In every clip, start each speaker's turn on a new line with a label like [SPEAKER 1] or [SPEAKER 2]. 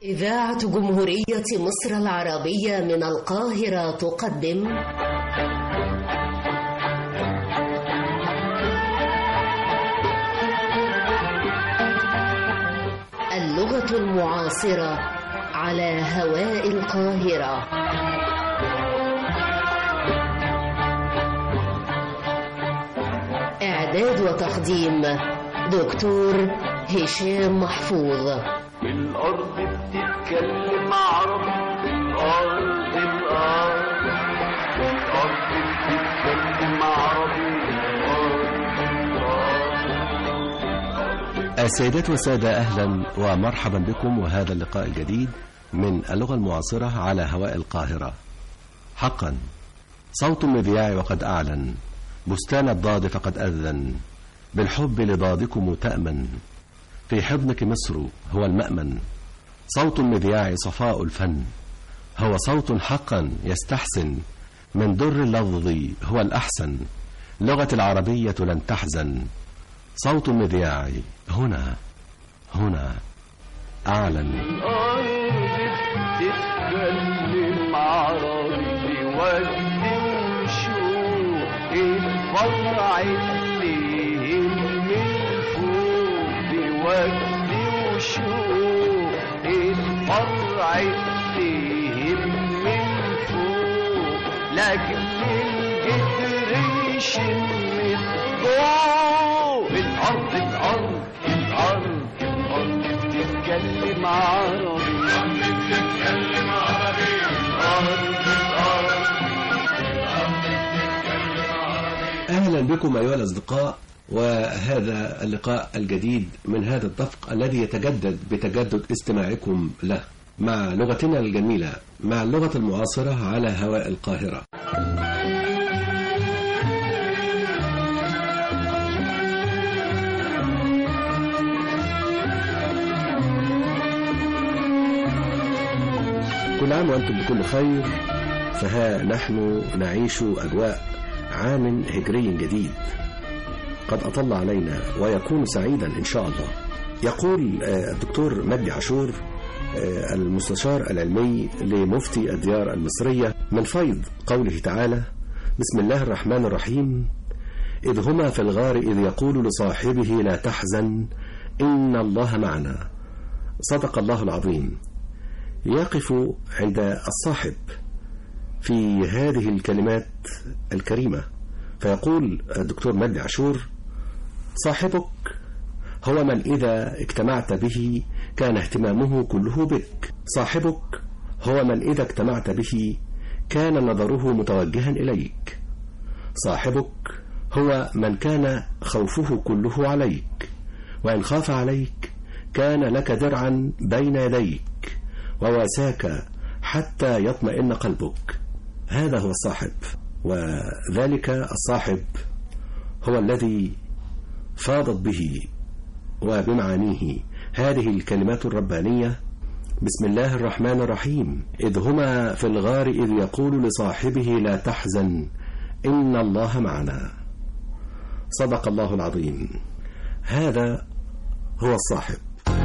[SPEAKER 1] إذاعة جمهورية مصر العربية من القاهرة تقدم اللغة المعاصرة على هواء القاهرة. إعداد وتقديم دكتور هشام محفوظ.
[SPEAKER 2] الأرض بتتكلم عربي، الأرض بتتكلم عربي.
[SPEAKER 3] السيدات والسادة، أهلا ومرحبا بكم وهذا اللقاء الجديد من اللغة المعاصرة على هواء القاهرة. حقا صوت المذياع وقد أعلن، بستان الضاد فقد أذن، بالحب لضادكم تأمن، في حضنك مصر هو المأمن. صوت المذياع صفاء الفن، هو صوت حقا يستحسن، من در اللفظ هو الأحسن، لغة العربية لن تحزن. صوت المذياع هنا أعلن.
[SPEAKER 2] الأرض بتتكلم عربي، ودي وشوق الفرع اللي من فوق، ودي وشوق الفرع اللي من فوق، لأجل الجدر يشم الضوء. الأرض بتتكلم عربي، بتتكلم عربي.
[SPEAKER 3] أهلا بكم أيها الأصدقاء، وهذا اللقاء الجديد من هذا الدفق الذي يتجدد بتجدد استماعكم له مع لغتنا الجميلة، مع اللغة المعاصرة على هواء القاهرة. كل عام وأنتم بكل خير، فها نحن نعيش أجواء عام هجري جديد قد أطل علينا ويكون سعيدا إن شاء الله. يقول الدكتور مجدي عاشور المستشار العلمي لمفتي الديار المصرية من فيض قوله تعالى: بسم الله الرحمن الرحيم، إذ هما في الغار إذ يقول لصاحبه لا تحزن إن الله معنا. صدق الله العظيم. يقف عند الصاحب في هذه الكلمات الكريمة فيقول الدكتور مجدي عاشور: صاحبك هو من إذا اجتمعت به كان اهتمامه كله بك. صاحبك هو من إذا اجتمعت به كان نظره متوجها إليك. صاحبك هو من كان خوفه كله عليك، وإن خاف عليك كان لك درعا بين يديك وواساك حتى يطمئن قلبك. هذا هو الصاحب، وذلك الصاحب هو الذي فاضت به وبمعانيه هذه الكلمات الربانية: بسم الله الرحمن الرحيم، إذ هما في الغار إذ يقول لصاحبه لا تحزن إن الله معنا. صدق الله العظيم. هذا هو الصاحب.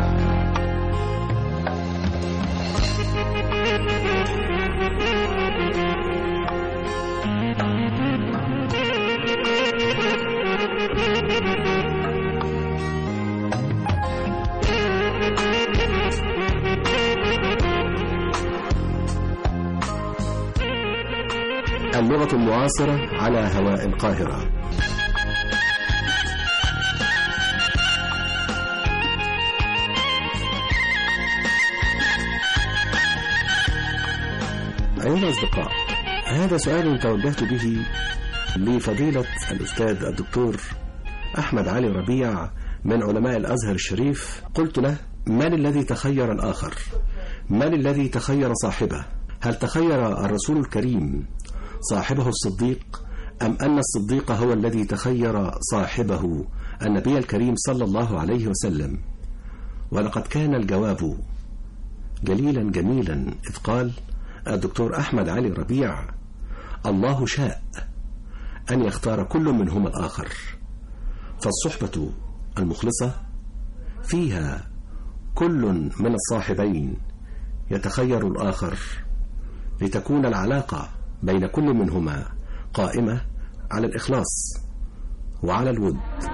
[SPEAKER 3] اللغة المعاصرة على هواء القاهرة. أيها الأصدقاء، هذا سؤال توجهت به لفضيلة الأستاذ الدكتور أحمد علي ربيع من علماء الأزهر الشريف. قلت له: من الذي تخير الآخر؟ من الذي تخير صاحبه؟ هل تخير الرسول الكريم صاحبه الصديق، أم أن الصديق هو الذي تخير صاحبه النبي الكريم صلى الله عليه وسلم؟ ولقد كان الجواب جليلا جميلا إذ قال الدكتور أحمد علي ربيع: الله شاء أن يختار كل منهما الآخر، فالصحبة المخلصة فيها كل من الصاحبين يتخير الآخر لتكون العلاقة بين كل منهما قائمة على الإخلاص وعلى الود.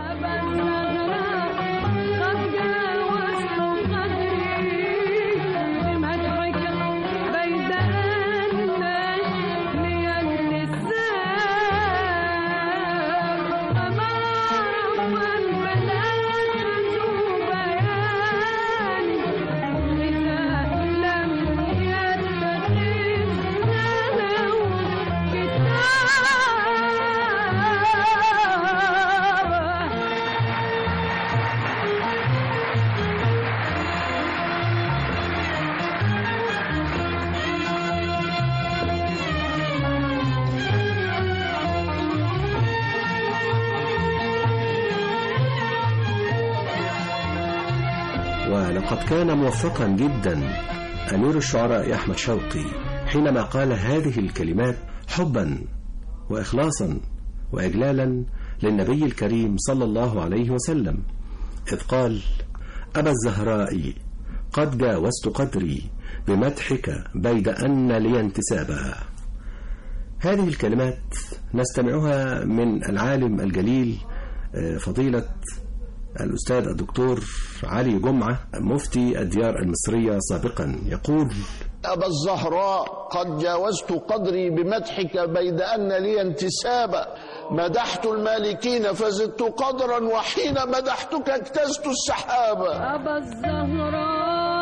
[SPEAKER 3] ولقد كان موفقا جدا أمير الشعراء أحمد شوقي حينما قال هذه الكلمات حبا وإخلاصا وإجلالا للنبي الكريم صلى الله عليه وسلم، إذ قال: أبا الزهراء قد جاوزت قدري بمدحك بيد أن لي انتسابا. هذه الكلمات نستمعها من العالم الجليل فضيلة الأستاذ الدكتور علي جمعة مفتي الديار المصرية سابقا، يقول:
[SPEAKER 4] أبا الزهراء قد جاوزت قدري بمدحك بيد أن لي انتسابا، مدحت المالكين فزدت قدرا وحين مدحتك اجتزت السحابا.
[SPEAKER 5] أبا الزهراء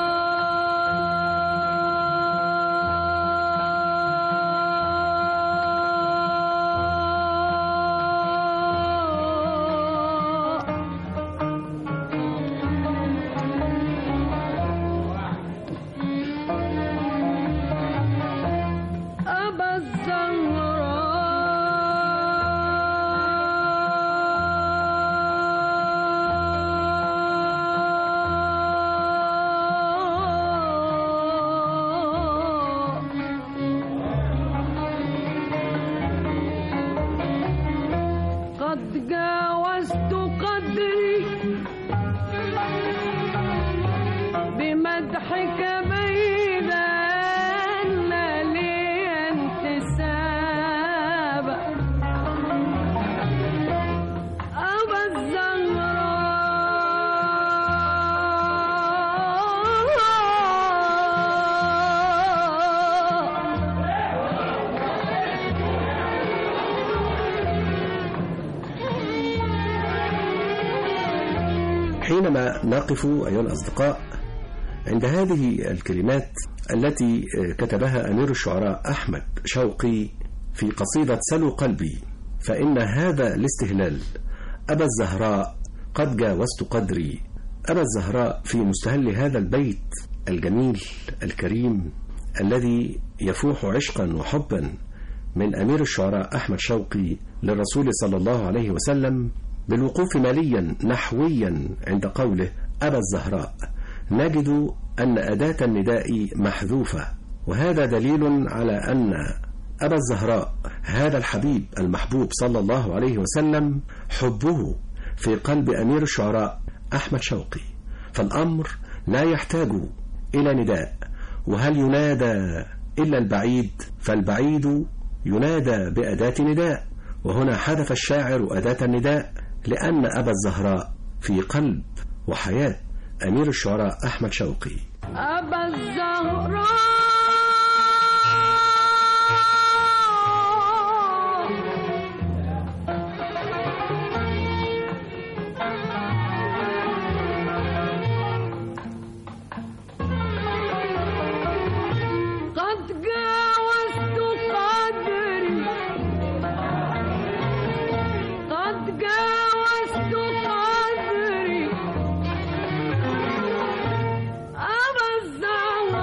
[SPEAKER 5] قد جاوزت قدري بمدحك بيد أن لي انتسابا. أبا الزهراء
[SPEAKER 3] حينما نقف أيها الأصدقاء عند هذه الكلمات التي كتبها أمير الشعراء أحمد شوقي في قصيدة سلو قلبي، فإن هذا الاستهلال أبا الزهراء قد جاوزت قدري، أبا الزهراء في مستهل هذا البيت الجميل الكريم الذي يفوح عشقا وحبا من أمير الشعراء أحمد شوقي للرسول صلى الله عليه وسلم، بالوقوف ماليا نحويا عند قوله أبا الزهراء نجد أن أداة النداء محذوفة، وهذا دليل على أن أبا الزهراء هذا الحبيب المحبوب صلى الله عليه وسلم حبه في قلب أمير الشعراء أحمد شوقي، فالأمر لا يحتاج إلى نداء. وهل ينادى إلا البعيد؟ فالبعيد ينادى بأداة نداء، وهنا حذف الشاعر أداة النداء لأن أبا الزهراء في قلب وحياة أمير الشعراء أحمد شوقي.
[SPEAKER 5] أبا الزهراء قد جاوزت قدري، قد جاوزت قدري. أبا الزهراء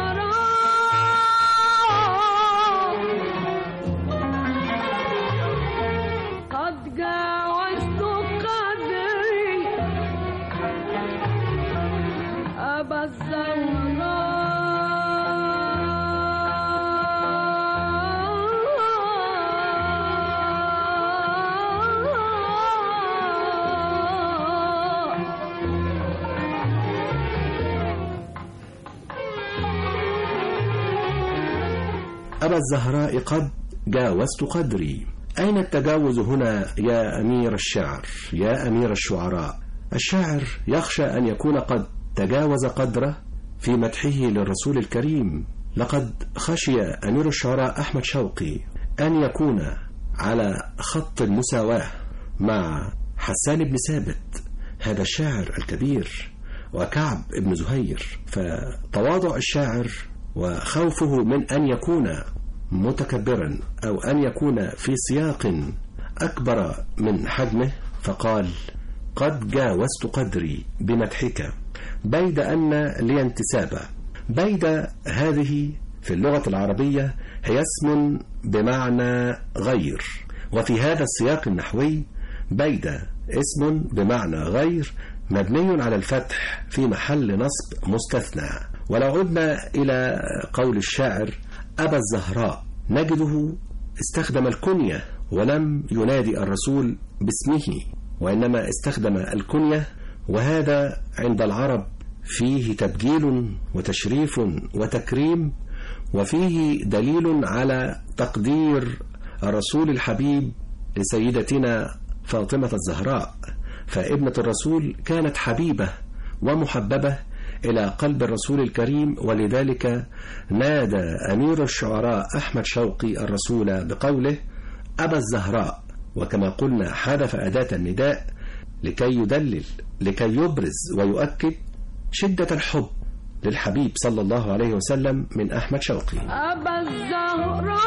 [SPEAKER 3] أبا الزهراء قد جاوزت قدري. أين التجاوز هنا يا أمير الشعر، يا أمير الشعراء؟ الشاعر يخشى أن يكون قد تجاوز قدره في مدحه للرسول الكريم. لقد خشي أمير الشعراء أحمد شوقي أن يكون على خط المساواة مع حسان بن ثابت هذا الشاعر الكبير وكعب بن زهير. فتواضع الشاعر وخوفه من أن يكون متكبرا أو أن يكون في سياق أكبر من حجمه، فقال قد جاوزت قدري بمدحك بيد أن لي انتسابا. بيد هذه في اللغة العربية هي اسم بمعنى غير، وفي هذا السياق النحوي بيد اسم بمعنى غير مبني على الفتح في محل نصب مستثنى. ولو عدنا إلى قول الشاعر أبا الزهراء نجده استخدم الكنية ولم ينادي الرسول باسمه، وإنما استخدم الكنية، وهذا عند العرب فيه تبجيل وتشريف وتكريم، وفيه دليل على تقدير الرسول الحبيب لسيدتنا فاطمة الزهراء. فابنة الرسول كانت حبيبة ومحببة إلى قلب الرسول الكريم، ولذلك نادى أمير الشعراء أحمد شوقي الرسول بقوله أبا الزهراء، وكما قلنا حذف أداة النداء لكي يدلل، لكي يبرز ويؤكد شدة الحب للحبيب صلى الله عليه وسلم من أحمد شوقي.
[SPEAKER 5] أبا الزهراء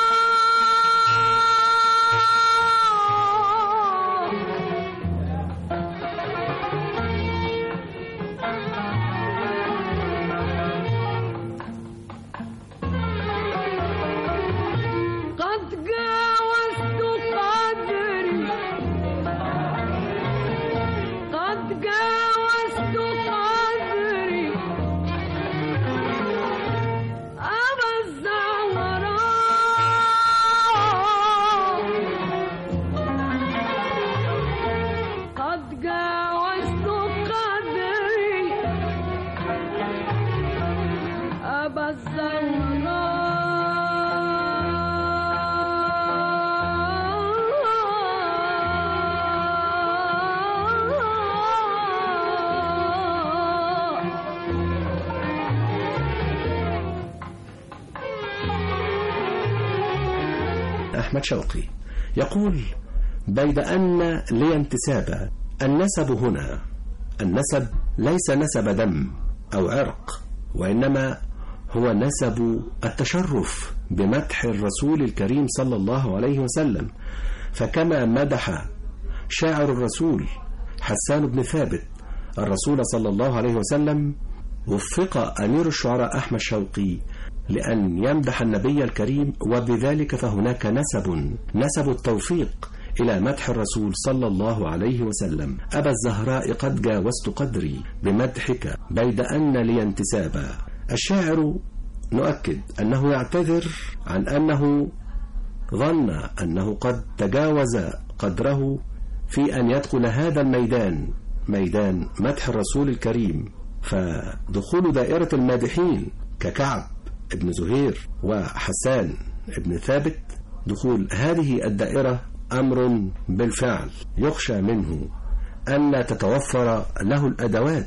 [SPEAKER 3] أحمد شوقي يقول بيد أن لي انتسابا. النسب هنا، النسب ليس نسب دم أو عرق، وإنما هو نسب التشرف بمدح الرسول الكريم صلى الله عليه وسلم. فكما مدح شاعر الرسول حسان بن ثابت الرسول صلى الله عليه وسلم، وفق أمير الشعراء أحمد شوقي لأن يمدح النبي الكريم، وبذلك فهناك نسب التوفيق إلى مدح الرسول صلى الله عليه وسلم. أبا الزهراء قد جاوزت قدري بمدحك بيد أن لي انتسابا. الشاعر نؤكد أنه يعتذر عن أنه ظن أنه قد تجاوز قدره في أن يدخل هذا الميدان، ميدان مدح الرسول الكريم. فدخول دائرة المادحين ككعب ابن زهير وحسان ابن ثابت، دخول هذه الدائرة أمر بالفعل يخشى منه أن لا تتوفر له الأدوات.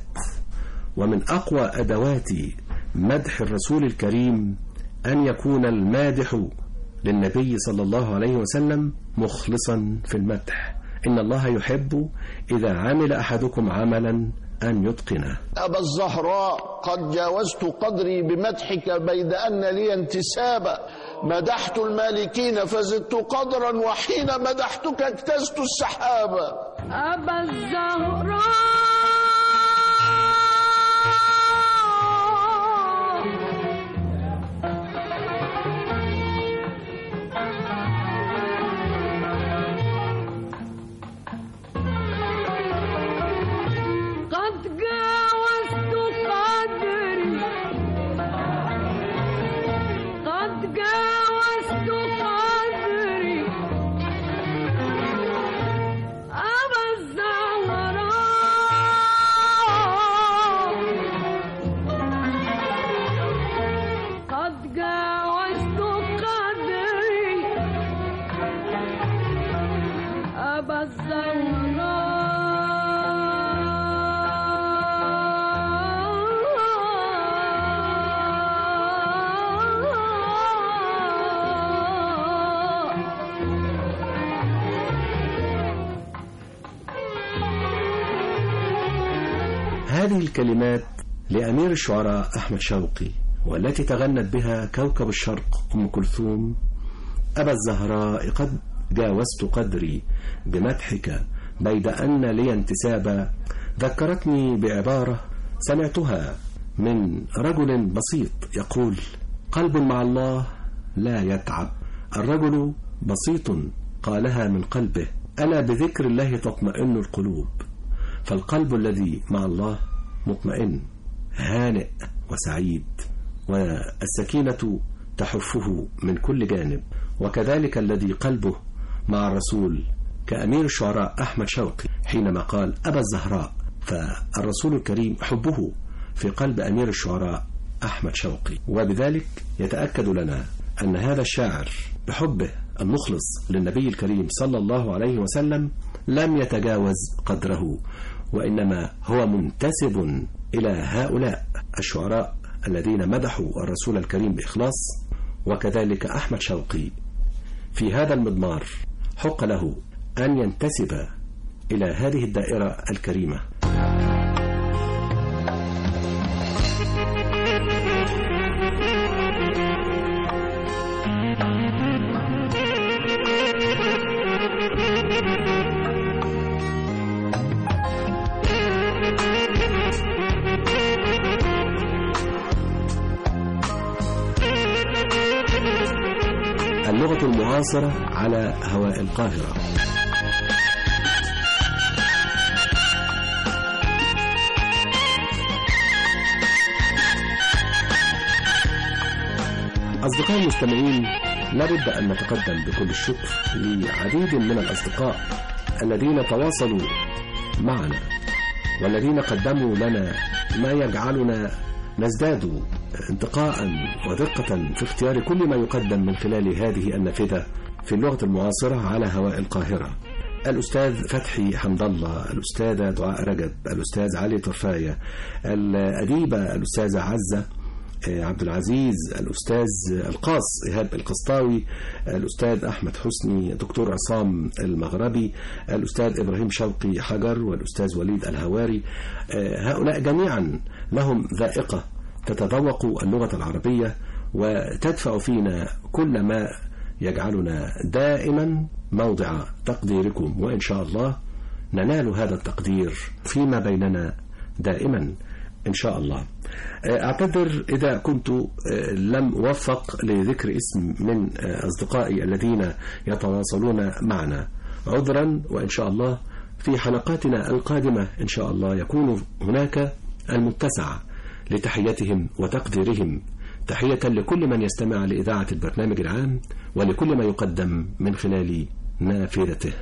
[SPEAKER 3] ومن أقوى أدوات مدح الرسول الكريم أن يكون المادح للنبي صلى الله عليه وسلم مخلصا في المدح. إن الله يحب إذا عمل أحدكم عملا أن يتقنه.
[SPEAKER 4] أبا الزهراء قد جاوزت قدري بمدحك بيد أن لي انتسابا. مدحت المالكين فزدت قدرا، وحين مدحتك اجتزت السحابا.
[SPEAKER 5] أبا الزهراء
[SPEAKER 3] هذه الكلمات لأمير الشعراء أحمد شوقي، والتي تغنت بها كوكب الشرق أم كلثوم: أبا الزهراء قد جاوزت قدري بمدحك بيد أن لي انتسابا، ذكرتني بعبارة سمعتها من رجل بسيط يقول: قلب مع الله لا يتعب، الرجل بسيط قالها من قلبه، ألا بذكر الله تطمئن القلوب، فالقلب الذي مع الله مطمئن هانئ وسعيد، والسكينة تحفه من كل جانب. وكذلك الذي قلبه مع الرسول كأمير الشعراء أحمد شوقي حينما قال أبا الزهراء، فالرسول الكريم حبه في قلب أمير الشعراء أحمد شوقي. وبذلك يتأكد لنا أن هذا الشاعر بحبه المخلص للنبي الكريم صلى الله عليه وسلم لم يتجاوز قدره، وإنما هو منتسب إلى هؤلاء الشعراء الذين مدحوا الرسول الكريم بإخلاص. وكذلك أحمد شوقي في هذا المضمار حق له أن ينتسب إلى هذه الدائرة الكريمة. اللغة المعاصرة على هواء القاهرة. أصدقائي المستمعين، لابد أن نتقدم بكل الشكر لعديد من الأصدقاء الذين تواصلوا معنا والذين قدموا لنا ما يجعلنا نزداد انتقاء ودقة في اختيار كل ما يقدم من خلال هذه النافذة في اللغة المعاصرة على هواء القاهرة. الأستاذ فتحي حمد الله، الأستاذة دعاء رجب، الأستاذ علي طرفاية، الأديبة الأستاذة عزة عبد العزيز، الأستاذ القاص إيهاب القسطاوي، الأستاذ أحمد حسني، دكتور عصام المغربي، الأستاذ إبراهيم شوقي حجر، والأستاذ وليد الهواري. هؤلاء جميعا لهم ذائقة تتذوق اللغة العربية وتدفع فينا كل ما يجعلنا دائما موضع تقديركم، وإن شاء الله ننال هذا التقدير فيما بيننا دائما إن شاء الله. أعتذر إذا كنت لم أوفق لذكر اسم من أصدقائي الذين يتواصلون معنا، عذرا، وإن شاء الله في حلقاتنا القادمة إن شاء الله يكون هناك المتسع لتحيتهم وتقديرهم. تحية لكل من يستمع لإذاعة البرنامج العام ولكل ما يقدم من خلال نافذته.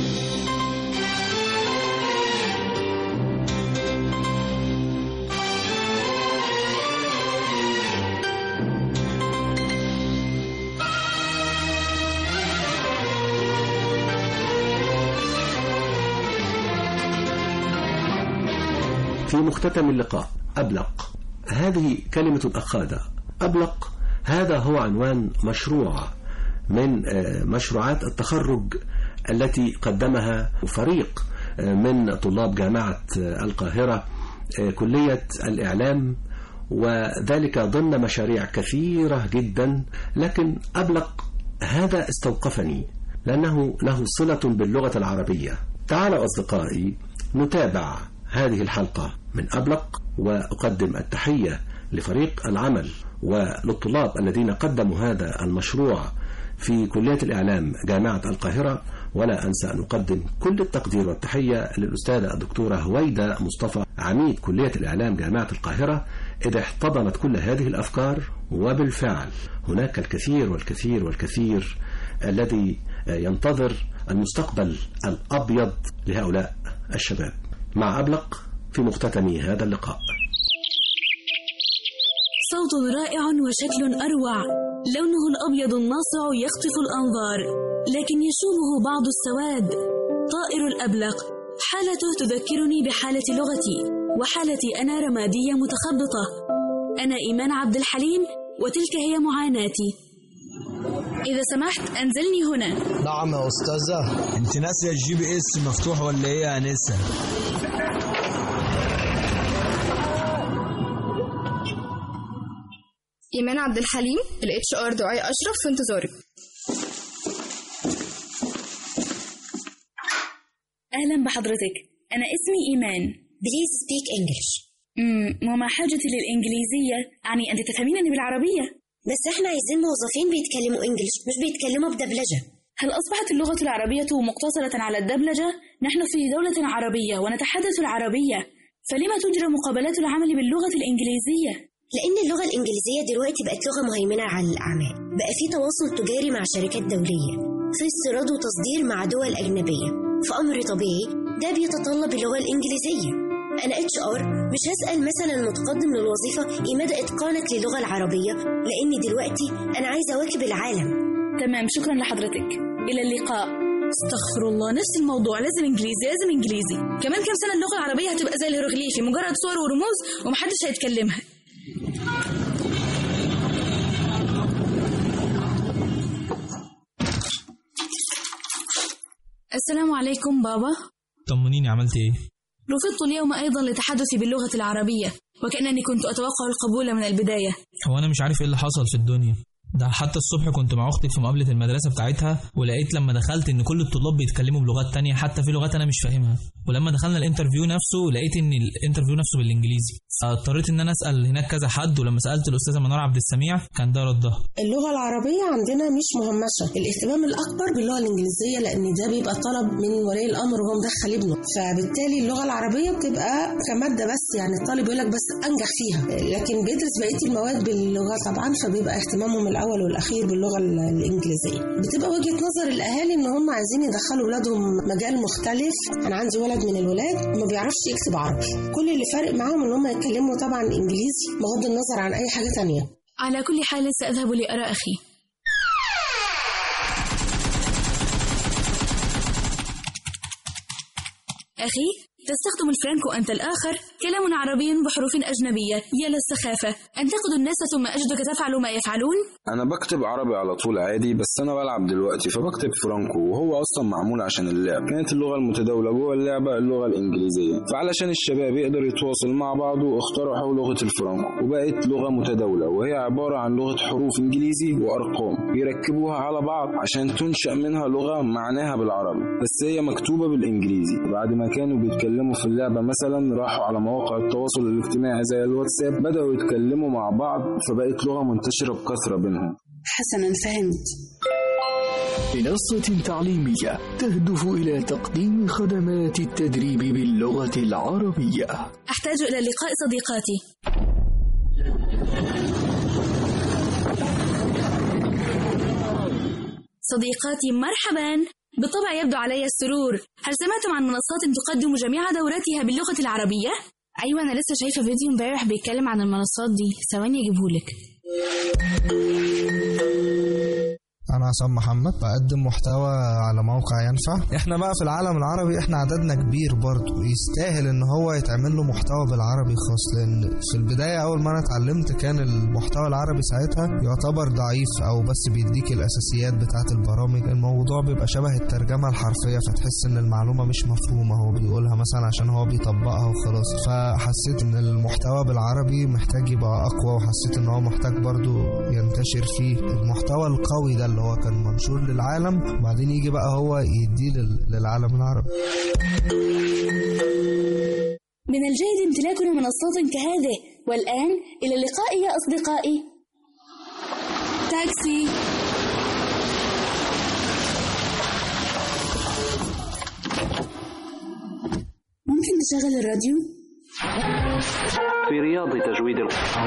[SPEAKER 3] في مختتم اللقاء: أبلق. هذه كلمة أخاذة. أبلق هذا هو عنوان مشروع من مشروعات التخرج التي قدمها فريق من طلاب جامعة القاهرة كلية الإعلام، وذلك ضمن مشاريع كثيرة جدا. لكن أبلق هذا استوقفني لأنه له صلة باللغة العربية. تعالوا أصدقائي نتابع هذه الحلقة من أبلق، وأقدم التحية لفريق العمل وللطلاب الذين قدموا هذا المشروع في كلية الإعلام جامعة القاهرة. ولا أنسى أن أقدم كل التقدير والتحية للأستاذة الدكتورة هويدا مصطفى عميد كلية الإعلام جامعة القاهرة، إذا احتضنت كل هذه الأفكار. وبالفعل هناك الكثير والكثير والكثير الذي ينتظر المستقبل الأبيض لهؤلاء الشباب. مع أبلق في مختتم هذا اللقاء.
[SPEAKER 6] صوت رائع وشكل أروع، لونه الأبيض الناصع يخطف الأنظار، لكن يشوبه بعض السواد. طائر الأبلق حالته تذكرني بحالة لغتي وحالتي أنا رمادية متخبطة. أنا إيمان عبد الحليم وتلك هي معاناتي. إذا سمحت أنزلني هنا.
[SPEAKER 7] نعم يا أستاذة. أنت ناسية الGPS مفتوح ولا إيه يا أنسة؟
[SPEAKER 8] إيمان عبد الحليم، الHR دعاء أشرف في انتظارك.
[SPEAKER 6] أهلا بحضرتك، أنا اسمي إيمان.
[SPEAKER 9] بليز سبيك إنجلش.
[SPEAKER 6] ومع حاجتي للإنجليزية يعني أنت تفهمينني بالعربية.
[SPEAKER 9] بس إحنا عايزين موظفين بيتكلموا إنجلش مش بيتكلموا بدبلجة.
[SPEAKER 6] هل أصبحت اللغة العربية مقتصرة على الدبلجة؟ نحن في دولة عربية ونتحدث العربية، فلما تجرى مقابلات العمل باللغة الإنجليزية؟
[SPEAKER 9] لأن اللغة الإنجليزية دلوقتي بقت لغة مهيمنة على الأعمال، بقى في تواصل تجاري مع شركات دولية، في استيراد وتصدير مع دول أجنبية، فأمر طبيعي ده بيتطلب اللغة الإنجليزية. أنا HR مش هسأل مثلا المتقدم للوظيفة إيه مدى إتقانك للغة العربية، لأن دلوقتي أنا عايزة أواكب العالم.
[SPEAKER 6] تمام، شكرا لحضرتك، إلى اللقاء. استغفر الله، نفس الموضوع، لازم إنجليزي لازم إنجليزي. كمان كام سنة اللغة العربية هتبقى زي الهيروغليفي، مجرد صور ورموز ومحدش هيتكلمها. السلام عليكم بابا.
[SPEAKER 10] طمنيني، عملت ايه؟
[SPEAKER 6] رفضت اليوم أيضا لتحدثي باللغة العربية، وكأنني كنت أتوقع القبول من البداية.
[SPEAKER 10] هو أنا مش عارف ايه اللي حصل في الدنيا ده. حتى الصبح كنت مع أختي في مقابلة المدرسة بتاعتها، ولقيت لما دخلت إن كل الطلاب بيتكلموا بلغات تانية، حتى في لغات أنا مش فاهمها. ولما دخلنا الانترفيو نفسه لقيت إن الانترفيو نفسه بالإنجليزي. اضطريت إن أنا أسأل هناك كذا حد، ولما سألت الأستاذة منار عبد السميع كان ده ردها.
[SPEAKER 11] اللغة العربية عندنا مش مهمشة، الاهتمام الأكبر باللغة الإنجليزية، لأن ده بيبقى طلب من ولي الأمر وهو مدخل ابنه، فبالتالي اللغة العربية بتبقى كمادة بس، يعني الطالب يقول لك بس أنجح فيها، لكن بيدرس بقية المواد باللغة طبعا، فبيبقى اهتمامهم الأول والأخير باللغة الإنجليزية. بتبقى وجهة نظر الأهالي إن هم عايزين يدخلوا أولادهم مجال مختلف. أنا عندي ولد من الولاد ما بيعرفش يكتب عربي، كل اللي فارق معاهم إن هم يتكلموا طبعا إنجليزي بغض النظر عن أي حاجة تانية.
[SPEAKER 6] على كل حال سأذهب لأرى أخي. أخي، تستخدم الفرنكو أنت الآخر، كلام عربي بحروف أجنبية، يا للسخافة، أنتقد الناس ثم أجدك تفعل ما يفعلون؟
[SPEAKER 12] أنا بكتب عربي على طول عادي، بس أنا بلعب دلوقتي فبكتب فرانكو، وهو أصلا معمول عشان اللعب. كانت اللغة المتداولة جوه اللعبة اللغة الإنجليزية، فعلشان الشباب يقدر يتواصل مع بعضه اخترعوا لغة الفرانكو، وبقت لغة متداولة، وهي عبارة عن لغة حروف إنجليزي وأرقام بيركبوها على بعض عشان تنشأ منها لغة معناها بالعربي، بس هي مكتوبة بالإنجليزي. بعد ما كانوا بيتكلموا في اللعبة مثلا راحوا على مواقع التواصل الاجتماعي زي الواتساب، بدأوا يتكلموا مع بعض، فبقت لغة منتشرة بكثرة بينهم.
[SPEAKER 11] حسنا، فهمت.
[SPEAKER 13] منصة تعليمية تهدف إلى تقديم خدمات التدريب باللغة العربية.
[SPEAKER 6] أحتاج إلى لقاء صديقاتي. صديقاتي مرحبا، بالطبع يبدو علي السرور. هل سمعتم عن منصات تقدم جميع دوراتها باللغة العربية؟ أيوة، أنا لسه شايفة فيديو امبارح بيتكلم عن المنصات دي، ثواني أجيبهولك.
[SPEAKER 7] أنا عصام محمد، بقدم محتوى على موقع ينفع. إحنا بقى في العالم العربي إحنا عددنا كبير برضو، يستاهل إن هو يتعمل له محتوى بالعربي خاص، لأن في البداية أول ما أنا اتعلمت كان المحتوى العربي ساعتها يعتبر ضعيف أو بس بيديك الأساسيات بتاعة البرامج. الموضوع بيبقى شبه الترجمة الحرفية، فتحس إن المعلومة مش مفهومة، هو بيقولها مثلا عشان هو بيطبقها وخلاص. فحسيت إن المحتوى بالعربي محتاج يبقى أقوى، وحسيت إن هو محتاج برضو ينتشر فيه المحتوى القوي ده اللي هو كان منشور للعالم، وبعدين يجي بقى هو يديه للعالم العربي.
[SPEAKER 6] من الجيد امتلاكنا منصات كهذه، والآن إلى اللقاء يا أصدقائي. تاكسي. ممكن نشغل الراديو؟
[SPEAKER 14] في رياض تجويد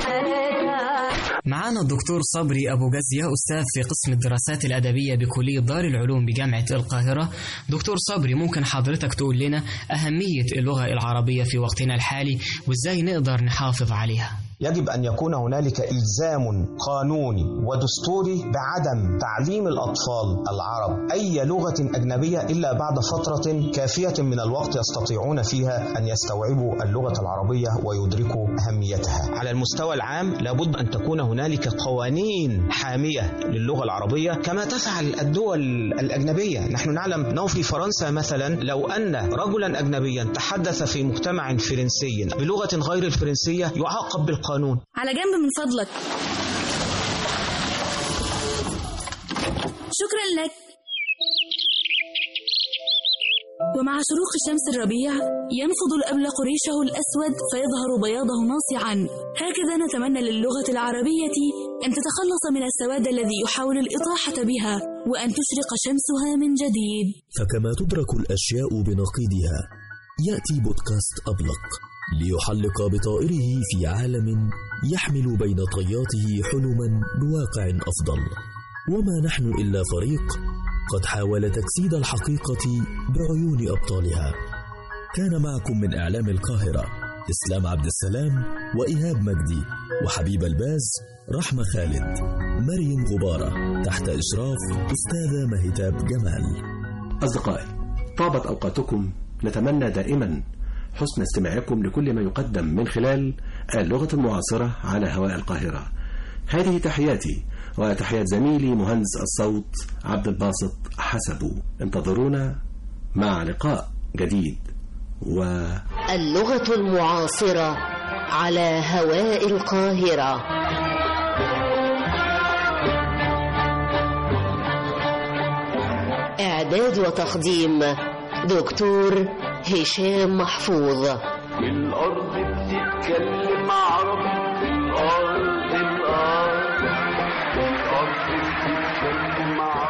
[SPEAKER 15] معانا الدكتور صبري أبو جزية، أستاذ في قسم الدراسات الأدبية بكلية دار العلوم بجامعة القاهرة. دكتور صبري، ممكن حضرتك تقول لنا أهمية اللغة العربية في وقتنا الحالي وإزاي نقدر نحافظ عليها؟
[SPEAKER 16] يجب أن يكون هنالك إلزام قانوني ودستوري بعدم تعليم الأطفال العرب أي لغة أجنبية إلا بعد فترة كافية من الوقت يستطيعون فيها أن يستوعبوا اللغة العربية ويدركوا أهميتها. على المستوى العام لابد أن تكون هنالك قوانين حامية للغة العربية كما تفعل الدول الأجنبية. نحن نعلم أنه في فرنسا مثلا لو أن رجلا أجنبيا تحدث في مجتمع فرنسي بلغة غير الفرنسية يعاقب بالقانون.
[SPEAKER 6] على جنب من فضلك. محلك. ومع شروق شمس الربيع ينفض الأبلق ريشه الأسود فيظهر بياضه ناصعا. هكذا نتمنى للغة العربية أن تتخلص من السواد الذي يحاول الإطاحة بها وأن تشرق شمسها من جديد.
[SPEAKER 17] فكما تدرك الأشياء بنقيضها، يأتي بودكاست أبلق ليحلق بطائره في عالم يحمل بين طياته حلما بواقع أفضل. وما نحن إلا فريق قد حاول تجسيد الحقيقة بعيون أبطالها. كان معكم من إعلام القاهرة إسلام عبد السلام وإيهاب مجدي وحبيب الباز، رحمة خالد، مريم غبارة، تحت إشراف أستاذة مهتاب جمال.
[SPEAKER 3] أصدقائي، طابت أوقاتكم. نتمنى دائما حسن استماعكم لكل ما يقدم من خلال اللغة المعاصرة على هواء القاهرة. هذه تحياتي وتحيات زميلي مهندس الصوت عبد الباسط حسبو. انتظرونا مع لقاء جديد
[SPEAKER 1] اللغة المعاصرة على هواء القاهرة. إعداد وتقديم دكتور هشام محفوظ.
[SPEAKER 2] الأرض بتتكلم عربي، الأرض بتتكلم عربي.